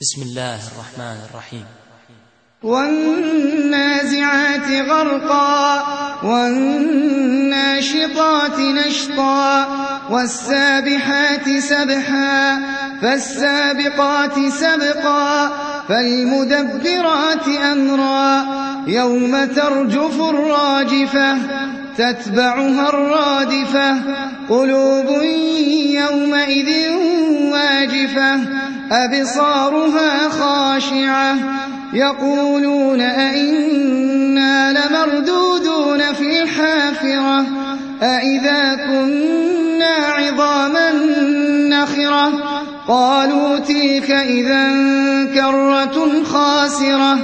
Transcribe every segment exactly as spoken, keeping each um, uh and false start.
بسم الله الرحمن الرحيم. والنازعات غرقا والناشطات نشطا والسابحات سبحا فالسابقات سبقا فالمدبرات أمرا يوم ترجف الراجفة تتبعها الرادفة قلوب يومئذ واجفة أبصارها خاشعة يقولون أئنا لمردودون في الحافرة أئذا كنا عظاما نخرة قالوا تلك إذا كرة خاسرة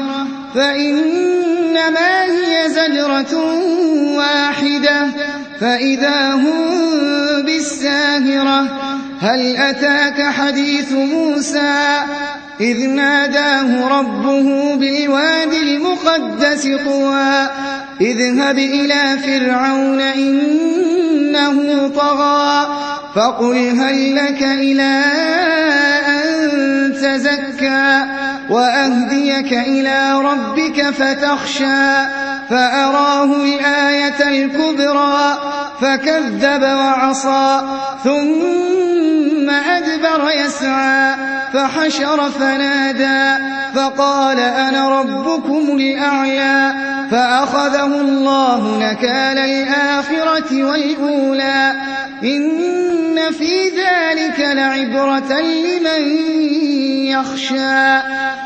فإنما هي زجرة واحدة فإذا هم بالساهرة هل أتاك حديث موسى إذ ناداه ربه بالوادي المقدس طوى اذهب إلى فرعون إنه طغى فقل هل لك إلى أن تزكى وأهديك إلى ربك فتخشى فأراه الآية الكبرى فكذب وعصى ثم أدبر يسعى فحشر فنادى فقال أنا ربكم الأعلى فأخذه الله نكال الآخرة والأولى إن في ذلك لعبرة لمن يخشى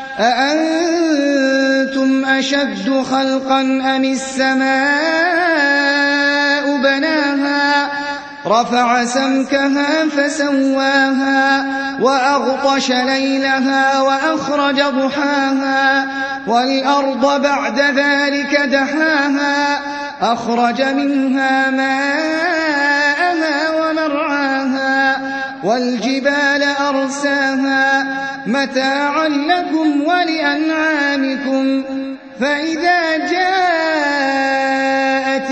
أأنتم أشد خلقا أم السماء بناها رفع سمكها فسواها وأغطش ليلها وأخرج ضحاها والأرض بعد ذلك دحاها أخرج منها ماءها ومرعاها والجبال أرساها متاعا لكم ولأنعامكم فإذا جاءت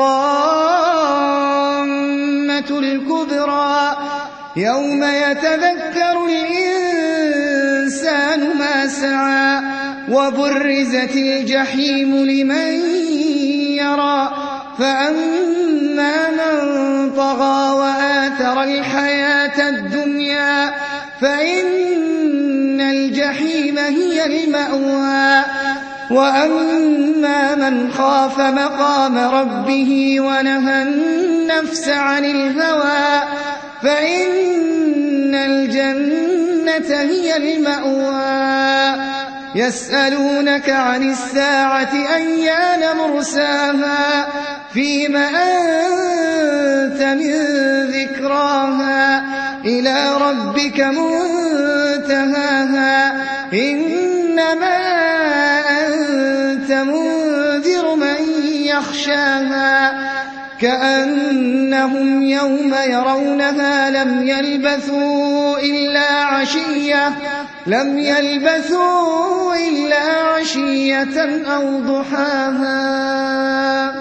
الطامة الكبرى يوم يتذكر الإنسان ما سعى وبرزت الجحيم لمن يرى فأما من طغى وآثر الحياة الدنيا فإن الجحيم هي المأوى وأما من خاف مقام ربه ونهى النفس عن الهوى فإن الجنة هي المأوى يسألونك عن الساعة أيان مرساها فيم أنت من ذكراها إلى ربك منتهاها إنما أنت منذر من يخشاها كأنهم يوم يرونها لم يلبثوا إلا عشية لم يلبثوا إلا عشية أو ضحاها.